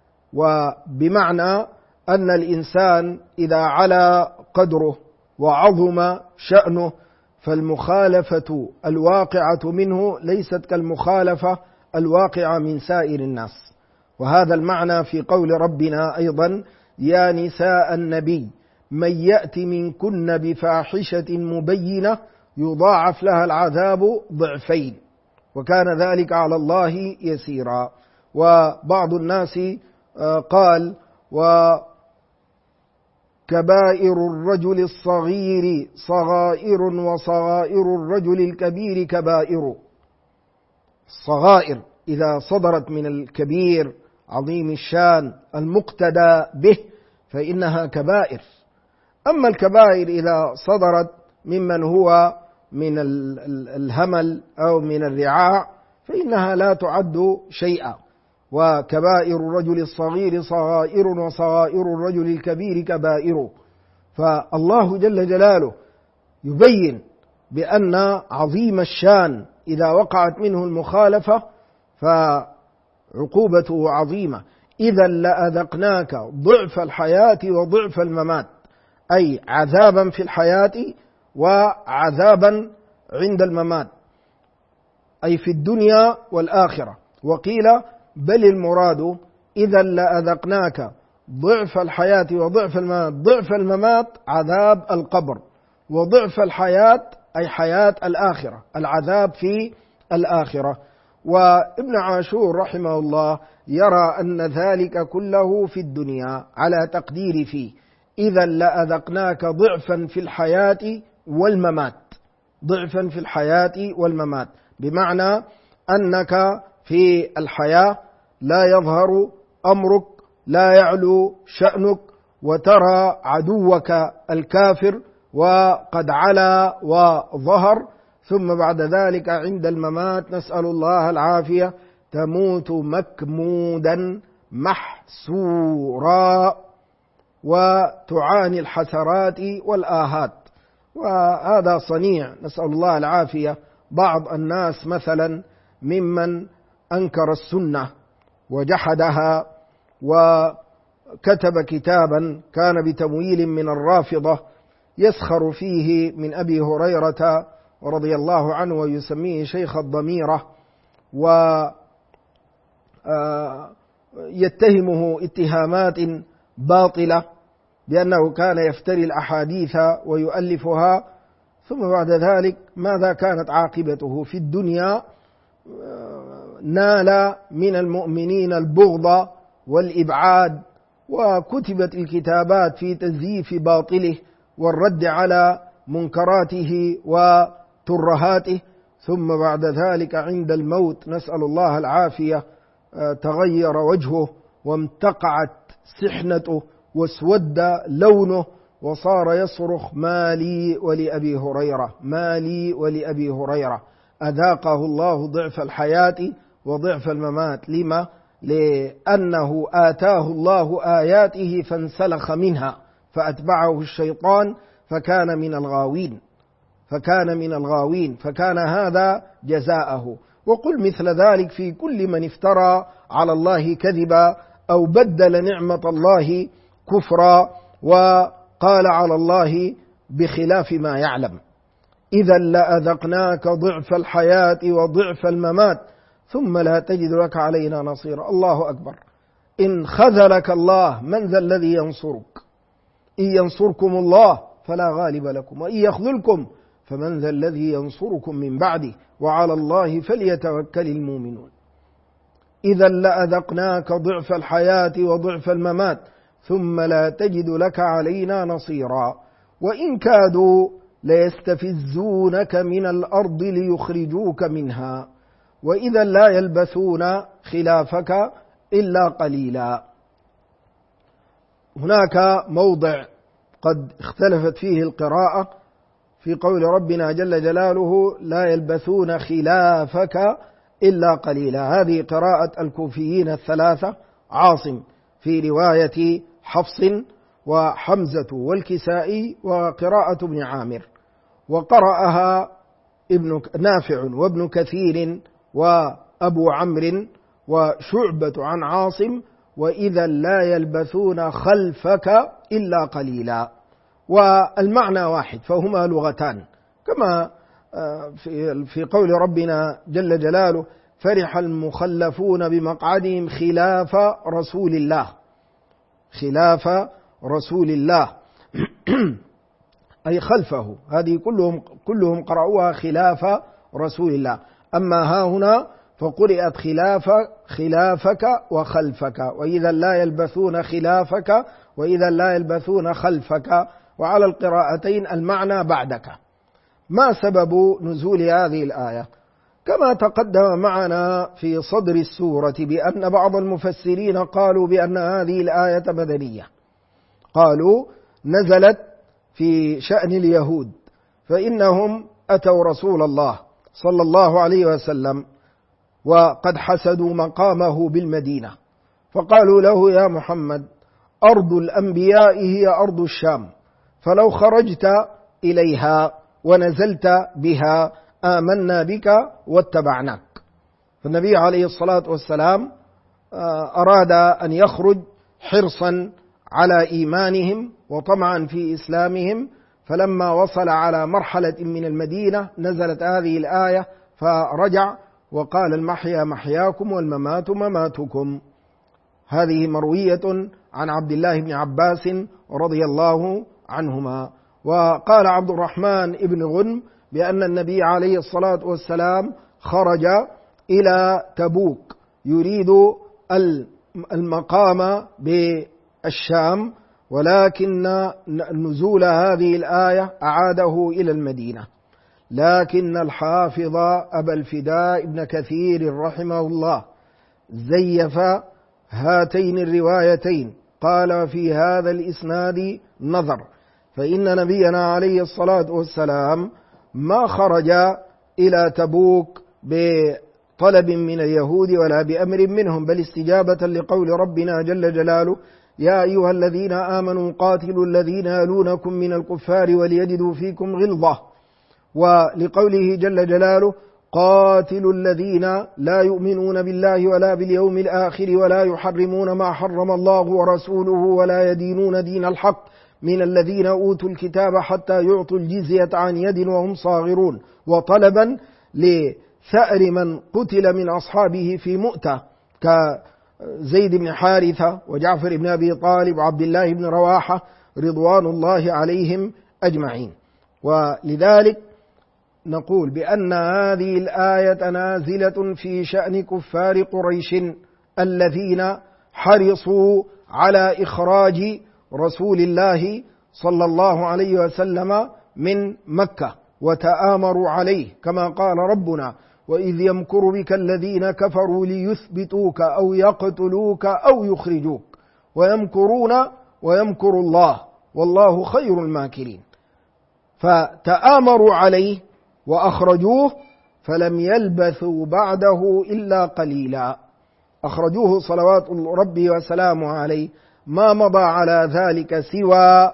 وبمعنى أن الإنسان إذا علا قدره وعظم شأنه فالمخالفة الواقعة منه ليست كالمخالفة الواقعة من سائر الناس. وهذا المعنى في قول ربنا أيضا: يا نساء النبي من يأتي منكن بفاحشة مبينة يضاعف لها العذاب ضعفين وكان ذلك على الله يسيرا. وبعض الناس قال: وكبائر الرجل الصغير صغائر وصغائر الرجل الكبير كبائر. الصغائر إذا صدرت من الكبير عظيم الشان المقتدى به فإنها كبائر، أما الكبائر إذا صدرت ممن هو من الهمل أو من الرعاع فإنها لا تعد شيئا، وكبائر الرجل الصغير صغائر وصغائر الرجل الكبير كبائر. فالله جل جلاله يبين بأن عظيم الشان إذا وقعت منه المخالفة فعقوبته عظيمة. إذا لأذقناك ضعف الحياة وضعف الممات، أي عذابا في الحياة وعذابا عند الممات، أي في الدنيا والآخرة. وقيل بل المراد إذا لأذقناك ضعف الحياة وضعف الممات. ضعف الممات عذاب القبر، وضعف الحياة أي حياة الآخرة، العذاب في الآخرة. وابن عاشور رحمه الله يرى أن ذلك كله في الدنيا على تقدير فيه إذا لأذقناك ضعفا في الحياة والممات، ضعفا في الحياة والممات، بمعنى أنك في الحياة لا يظهر أمرك، لا يعلو شأنك، وترى عدوك الكافر وقد علا وظهر، ثم بعد ذلك عند الممات نسأل الله العافية تموت مكمودا محسورا وتعاني الحسرات والآهات. وهذا صنيع نسأل الله العافية بعض الناس مثلا ممن أنكر السنة وجحدها وكتب كتابا كان بتمويل من الرافضة يسخر فيه من أبي هريرة رضي الله عنه ويسميه شيخ الضميرة، ويتهمه اتهامات باطلة بأنه كان يفتري الأحاديث ويؤلفها، ثم بعد ذلك ماذا كانت عاقبته في الدنيا؟ نال من المؤمنين البغض والإبعاد، وكتبت الكتابات في تزييف باطله والرد على منكراته وترهاته، ثم بعد ذلك عند الموت نسأل الله العافية تغير وجهه وامتقعت سحنته واسود لونه وصار يصرخ ما لي ولأبي هريرة، ما لي ولأبي هريرة. أذاقه الله ضعف الحياة وضعف الممات. لما؟ لأنه آتاه الله آياته فانسلخ منها فأتبعه الشيطان فكان من الغاوين، فكان هذا جزاءه. وقل مثل ذلك في كل من افترى على الله كذبا أو بدل نعمة الله كفرا وقال على الله بخلاف ما يعلم. إذا لأذقناك ضعف الحياة وضعف الممات ثم لا تجد لك علينا نصيرا. الله أكبر. إن خذلك الله من ذا الذي ينصرك؟ إن ينصركم الله فلا غالب لكم، وإن يخذلكم فمن ذا الذي ينصركم من بعده وعلى الله فليتوكل المؤمنون. إذا لأذقناك ضعف الحياة وضعف الممات ثم لا تجد لك علينا نصيرا. وإن كادوا ليستفزونك من الأرض ليخرجوك منها وإذا لا يلبثون خلافك إلا قليلا. هناك موضع قد اختلفت فيه القراءة في قول ربنا جل جلاله لا يلبثون خلافك إلا قليلا. هذه قراءة الكوفيين الثلاثة، عاصم في رواية حفص وحمزة والكسائي وقراءة ابن عامر، وقرأها ابن نافع وابن كثير وأبو عمرو وشعبة عن عاصم وإذا لا يلبثون خلفك إلا قليلا. والمعنى واحد، فهما لغتان، كما في قول ربنا جل جلاله فرح المخلفون بمقعدهم خلاف رسول الله، خلاف رسول الله أي خلفه. هذه كلهم قرأوها خلاف رسول الله. أما ها هنا فقرئت خلافك وخلفك، وإذا لا يلبثون خلافك وإذا لا يلبثون خلفك، وعلى القراءتين المعنى بعدك. ما سبب نزول هذه الآية؟ كما تقدم معنا في صدر السورة بأن بعض المفسرين قالوا بأن هذه الآية مدنية، قالوا نزلت في شأن اليهود، فإنهم أتوا رسول الله صلى الله عليه وسلم وقد حسدوا مقامه بالمدينة، فقالوا له: يا محمد، أرض الأنبياء هي أرض الشام، فلو خرجت إليها ونزلت بها آمنا بك واتبعناك. فالنبي عليه الصلاة والسلام أراد أن يخرج حرصا على إيمانهم وطمعا في إسلامهم، فلما وصل على مرحلة من المدينة نزلت هذه الآية فرجع وقال: المحيا محياكم والممات مماتكم. هذه مروية عن عبد الله بن عباس رضي الله عنهما. وقال عبد الرحمن بن غنم بأن النبي عليه الصلاة والسلام خرج إلى تبوك يريد المقام بالشام، ولكن نزول هذه الآية أعاده إلى المدينة. لكن الحافظ أبا الفداء ابن كثير رحمه الله زيف هاتين الروايتين، قال: في هذا الإسناد نظر، فإن نبينا عليه الصلاة والسلام ما خرج إلى تبوك بطلب من اليهود ولا بأمر منهم، بل استجابة لقول ربنا جل جلاله: يا أيها الذين آمنوا قاتلوا الذين يلونكم من الكفار وليجدوا فيكم غلظة، ولقوله جل جلاله: قاتلوا الذين لا يؤمنون بالله ولا باليوم الآخر ولا يحرمون ما حرم الله ورسوله ولا يدينون دين الحق من الذين أوتوا الكتاب حتى يعطوا الجزية عن يد وهم صاغرون، وطلبا لثأر من قتل من أصحابه في مؤتة كزيد بن حارثة وجعفر بن أبي طالب وعبد الله بن رواحة رضوان الله عليهم أجمعين. ولذلك نقول بأن هذه الآية نازلة في شأن كفار قريش الذين حرصوا على إخراج رسول الله صلى الله عليه وسلم من مكة وتآمروا عليه، كما قال ربنا: وإذ يمكر بك الذين كفروا ليثبتوك أو يقتلوك أو يخرجوك ويمكرون ويمكر الله والله خير الماكرين. فتآمروا عليه وأخرجوه، فلم يلبثوا بعده إلا قليلا. أخرجوه صلوات ربي وسلامه عليه، ما مضى على ذلك سوى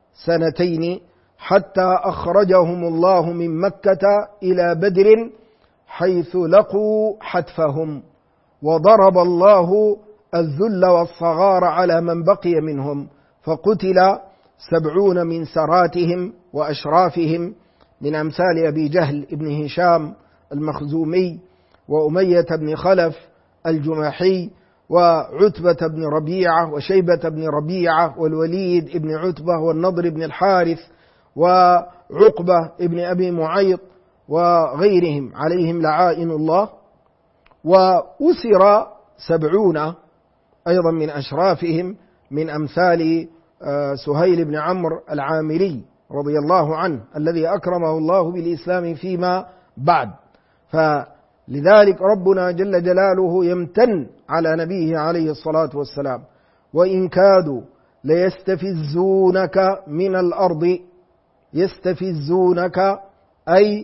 2 حتى أخرجهم الله من مكة إلى بدر، حيث لقوا حتفهم، وضرب الله الذل والصغار على من بقي منهم، فقتل 70 من سراتهم وأشرافهم من أمثال أبي جهل بن هشام المخزومي، وأمية بن خلف الجماحي، وعتبة بن ربيعة، وشيبة بن ربيعة، والوليد بن عتبة، والنضر بن الحارث، وعقبة بن أبي معيط، وغيرهم عليهم لعائن الله. وأسر 70 أيضا من أشرافهم من أمثال سهيل بن عمرو العامري رضي الله عنه الذي أكرمه الله بالإسلام فيما بعد. فلذلك ربنا جل جلاله يمتن على نبيه عليه الصلاة والسلام: وإن كادوا ليستفزونك من الأرض. يستفزونك أي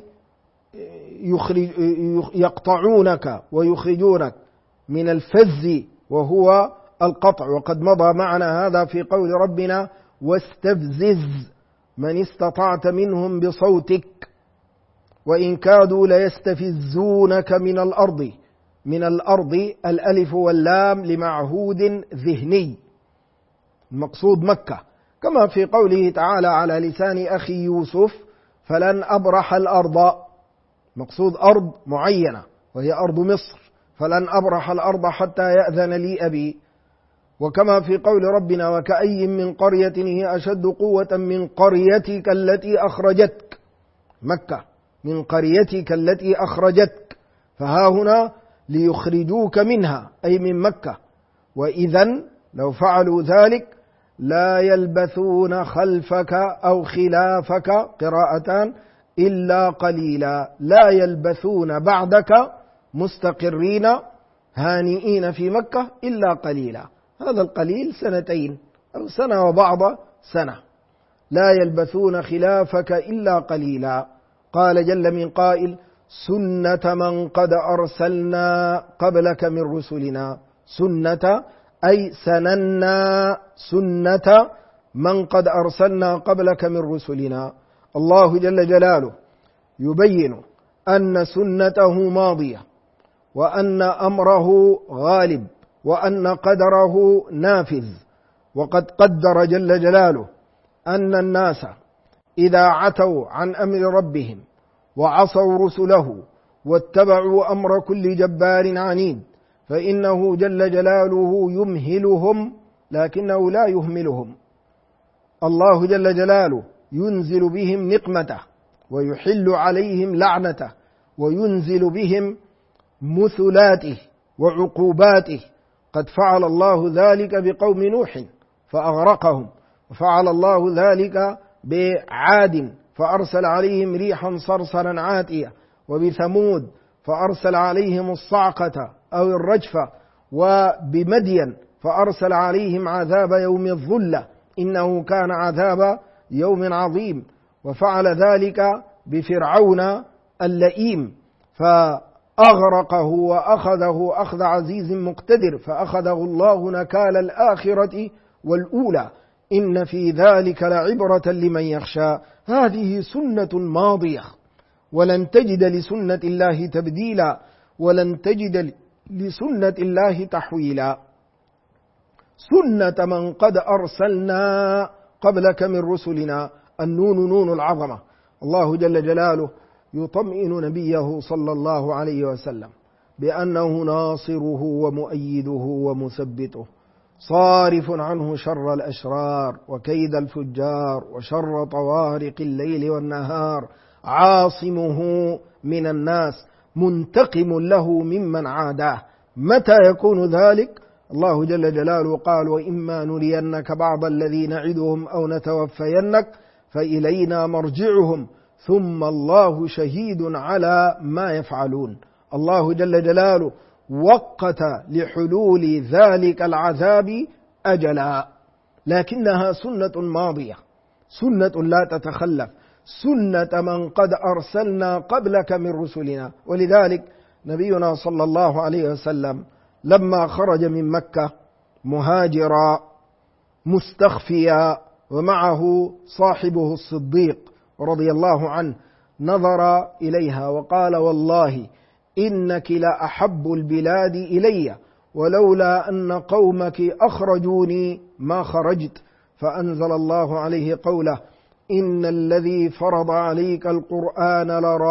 يقطعونك ويخرجونك من الفز وهو القطع، وقد مضى معنا هذا في قول ربنا: واستفزز من استطعت منهم بصوتك. وإن كادوا ليستفزونك من الأرض. من الأرض الألف واللام لمعهود ذهني، المقصود مكة، كما في قوله تعالى على لسان أخي يوسف: فلن أبرح الأرض، مقصود أرض معينة وهي أرض مصر، فلن أبرح الأرض حتى يأذن لي أبي. وكما في قول ربنا: وكأي من قرية هي أشد قوة من قريتك التي أخرجتك. مكة من قريتك التي أخرجتك، فها هنا ليخرجوك منها أي من مكة. وإذن لو فعلوا ذلك لا يلبثون خلفك أو خلافك قراءتان إلا قليلا، لا يلبثون بعدك مستقرين هانئين في مكة إلا قليلا. هذا القليل 2 أو 1 وبعض سنة. لا يلبثون خلافك إلا قليلا. قال جل من قائل: سنة من قد أرسلنا قبلك من رسلنا. سنة أي سننا سنة من قد أرسلنا قبلك من رسلنا. الله جل جلاله يبين أن سنته ماضية، وأن أمره غالب، وأن قدره نافذ. وقد قدر جل جلاله أن الناس إذا عتوا عن أمر ربهم وعصوا رسله واتبعوا أمر كل جبار عنيد فإنه جل جلاله يمهلهم، لكنه لا يهملهم. الله جل جلاله ينزل بهم نقمته ويحل عليهم لعنته، وينزل بهم مثلاته وعقوباته. قد فعل الله ذلك بقوم نوح فأغرقهم، وفعل الله ذلك بعاد فأرسل عليهم ريحا صرصرا عاتية، وبثمود فأرسل عليهم الصعقة أو الرجفة، وبمدين فأرسل عليهم عذاب يوم الظلة إنه كان عذاب يوم عظيم، وفعل ذلك بفرعون اللئيم فأغرقه وأخذه أخذ عزيز مقتدر، فأخذه الله نكال الآخرة والأولى. إن في ذلك لعبرة لمن يخشى. هذه سنة ماضية، ولن تجد لسنة الله تبديلا، ولن تجد لسنة الله تحويلا. سنة من قد أرسلنا قبلك من رسلنا. النون نون العظمة. الله جل جلاله يطمئن نبيه صلى الله عليه وسلم بأنه ناصره ومؤيده ومثبته، صارف عنه شر الأشرار وكيد الفجار وشر طوارق الليل والنهار، عاصمه من الناس، منتقم له ممن عاداه. متى يكون ذلك؟ الله جل جلاله قال: وإما نرينك بعض الذي نعدهم أو نتوفينك فإلينا مرجعهم ثم الله شهيد على ما يفعلون. الله جل جلاله وقت لحلول ذلك العذاب أجلا، لكنها سنة ماضية، سنة لا تتخلف، سنة من قد أرسلنا قبلك من رسلنا. ولذلك نبينا صلى الله عليه وسلم لما خرج من مكة مهاجرا مستخفيا ومعه صاحبه الصديق رضي الله عنه، نظر إليها وقال: والله إنك لأحب البلاد إلي، ولولا أن قومك أخرجوني ما خرجت. فأنزل الله عليه قوله: إن الذي فرض عليك القرآن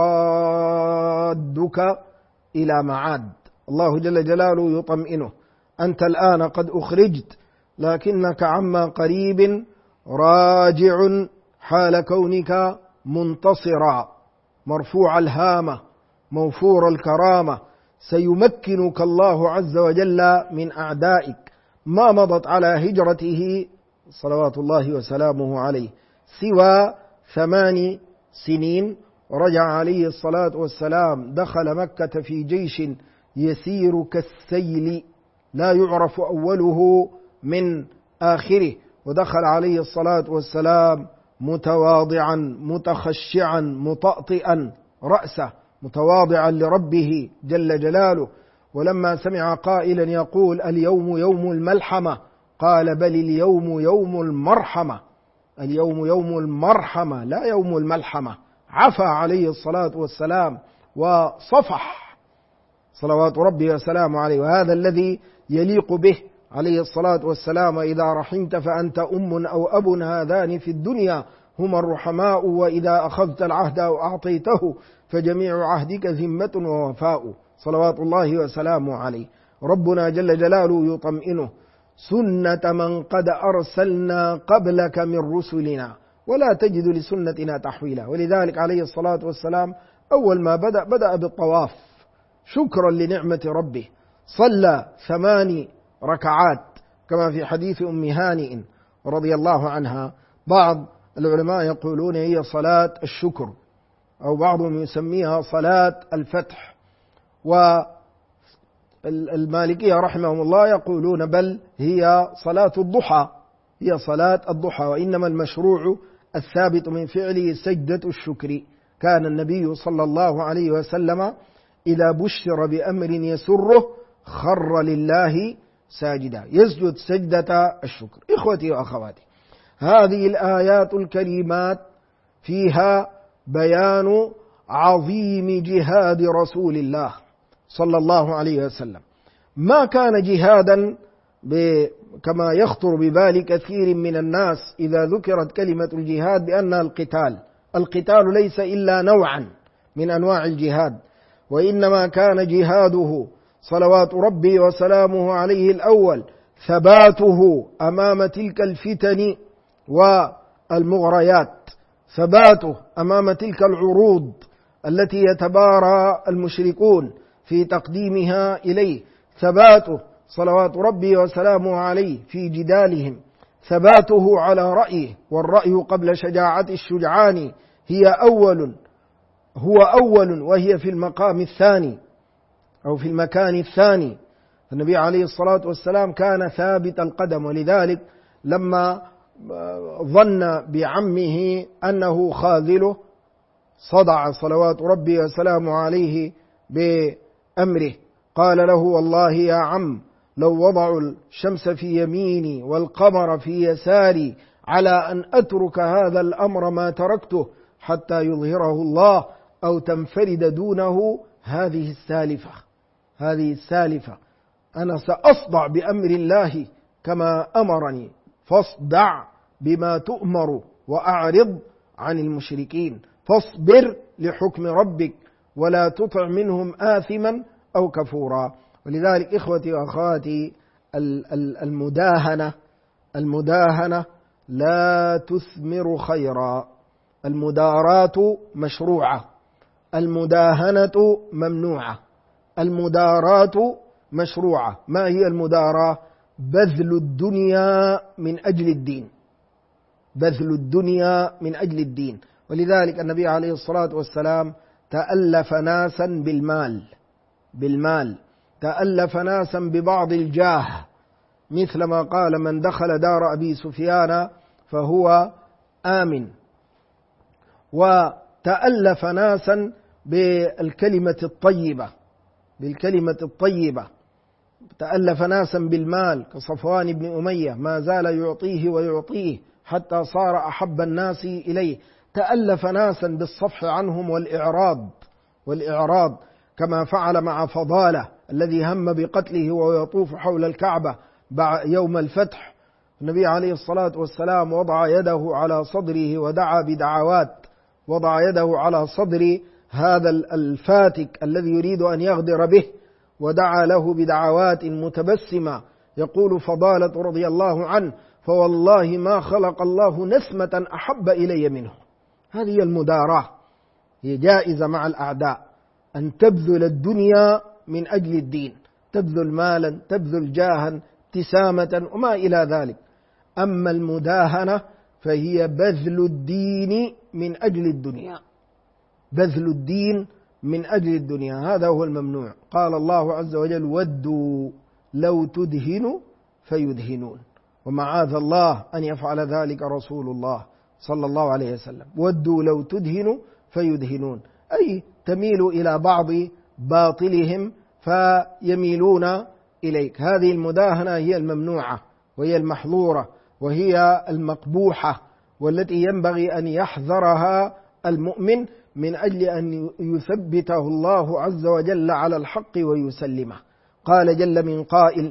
لرادك إلى معاد. الله جل جلاله يطمئنه: أنت الآن قد أخرجت، لكنك عما قريب راجع، حال كونك منتصرا مرفوع الهامة موفور الكرامة. سيمكنك الله عز وجل من أعدائك. ما مضت على هجرته صلوات الله وسلامه عليه سوى 8 سنين. رجع عليه الصلاة والسلام، دخل مكة في جيش يسير كالسيل لا يعرف أوله من آخره، ودخل عليه الصلاة والسلام متواضعا متخشعا مطأطئا رأسه، متواضعا لربه جل جلاله. ولما سمع قائلا يقول: اليوم يوم الملحمة، قال: بل اليوم يوم المرحمة. اليوم يوم المرحمة لا يوم الملحمة. عفى عليه الصلاة والسلام وصفح صلوات ربي وسلامه عليه، وهذا الذي يليق به عليه الصلاة والسلام: إذا رحمت فأنت أم أو أب، هذان في الدنيا هما الرحماء، وإذا أخذت العهد أو أعطيته فجميع عهدك ذمة ووفاء. صلوات الله وسلامه عليه. ربنا جل جلاله يطمئنه: سنة من قد أرسلنا قبلك من رسلنا، ولا تجد لسنتنا تحويلا. ولذلك عليه الصلاة والسلام أول ما بدأ بالطواف شكرا لنعمة ربه، صلى 8 ركعات كما في حديث أم هانئ رضي الله عنها. بعض العلماء يقولون هي صلاة الشكر، أو بعضهم يسميها صلاة الفتح، والمالكية رحمهم الله يقولون بل هي صلاة الضحى، هي صلاة الضحى، وإنما المشروع الثابت من فعله سجدة الشكر. كان النبي صلى الله عليه وسلم إذا بشر بأمر يسره خر لله ساجدا، يسجد سجدة الشكر. إخوتي وأخواتي، هذه الآيات الكريمات فيها بيان عظيم جهاد رسول الله صلى الله عليه وسلم. ما كان جهادا كما يخطر ببال كثير من الناس إذا ذكرت كلمة الجهاد بأنها القتال. القتال ليس إلا نوعا من أنواع الجهاد، وإنما كان جهاده صلوات ربي وسلامه عليه الأول ثباته أمام تلك الفتن والمغريات، ثباته أمام تلك العروض التي يتبارى المشركون في تقديمها إليه، ثباته صلوات ربي وسلامه عليه في جدالهم، ثباته على رأيه، والرأي قبل شجاعة الشجعان هو أول وهي في المقام الثاني أو في المكان الثاني. النبي عليه الصلاة والسلام كان ثابت القدم، ولذلك لما ظن بعمه أنه خاذله صدع صلوات ربي وسلامه عليه بأمره، قال له: والله يا عم لو وضعوا الشمس في يميني والقمر في يساري على أن أترك هذا الأمر ما تركته حتى يظهره الله أو تنفرد دونه هذه السالفة، أنا سأصدع بأمر الله كما أمرني، فاصدع بما تؤمر وأعرض عن المشركين، فاصبر لحكم ربك ولا تطع منهم آثما أو كفورا. ولذلك إخوتي وأخواتي، المداهنة لا تثمر خيرا. المداراة مشروعة، المداهنة ممنوعة. المداراة مشروعة. ما هي المداراة؟ بذل الدنيا من أجل الدين، بذل الدنيا من أجل الدين. ولذلك النبي عليه الصلاة والسلام تألف ناسا بالمال، تألف ناسا ببعض الجاه، مثل ما قال: من دخل دار أبي سفيان فهو آمن. وتألف ناسا بالكلمة الطيبة، تألف ناسا بالمال كصفوان بن أمية، ما زال يعطيه ويعطيه حتى صار أحب الناس إليه. تألف ناسا بالصفح عنهم والإعراض كما فعل مع فضالة الذي هم بقتله وهو يطوف حول الكعبة يوم الفتح. النبي عليه الصلاة والسلام وضع يده على صدره ودعا بدعوات، وضع يده على صدر هذا الفاتك الذي يريد أن يغدر به، ودعا له بدعوات متبسمة. يقول فضالة رضي الله عنه: فوالله ما خلق الله نسمة أحب إلي منه. هذه المداراة، هي جائزة مع الأعداء، أن تبذل الدنيا من أجل الدين، تبذل مالا، تبذل جاها، ابتسامة وما إلى ذلك. أما المداهنة فهي بذل الدين من أجل الدنيا، بذل الدين من أجل الدنيا، هذا هو الممنوع. قال الله عز وجل: ودوا لو تدهن فيدهنون، ومعاذ الله أن يفعل ذلك رسول الله صلى الله عليه وسلم. ودوا لو تدهن فيدهنون، أي تميل إلى بعض باطلهم فيميلون إليك. هذه المداهنة هي الممنوعة وهي المحظورة وهي المقبوحة، والتي ينبغي أن يحذرها المؤمن من أجل أن يثبته الله عز وجل على الحق ويسلمه. قال جل من قائل: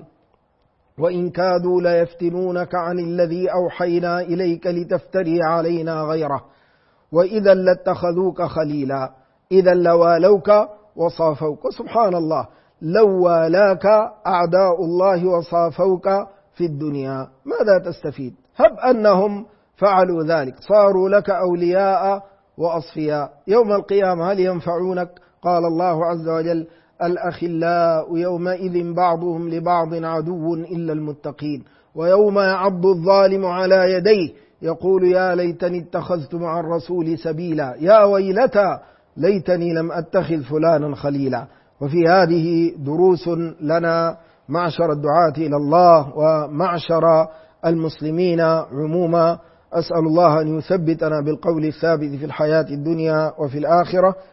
وإن كادوا ليفتنونك عن الذي أوحينا إليك لتفتري علينا غيره وإذا لاتخذوك خليلا إذا لوالوك وصافوك. سبحان الله، لو والاك أعداء الله وصافوك في الدنيا ماذا تستفيد؟ هب أنهم فعلوا ذلك، صاروا لك أولياء وأصفياء، يوم القيامة هل ينفعونك؟ قال الله عز وجل: الأخلاء يومئذ بعضهم لبعض عدو إلا المتقين ويوم يعض الظالم على يديه يقول يا ليتني اتخذت مع الرسول سبيلا يا ويلتى ليتني لم أتخذ فلانا خليلا. وفي هذه دروس لنا معشر الدعاة إلى الله ومعشر المسلمين عموما، أسأل الله أن يثبتنا بالقول الثابت في الحياة الدنيا وفي الآخرة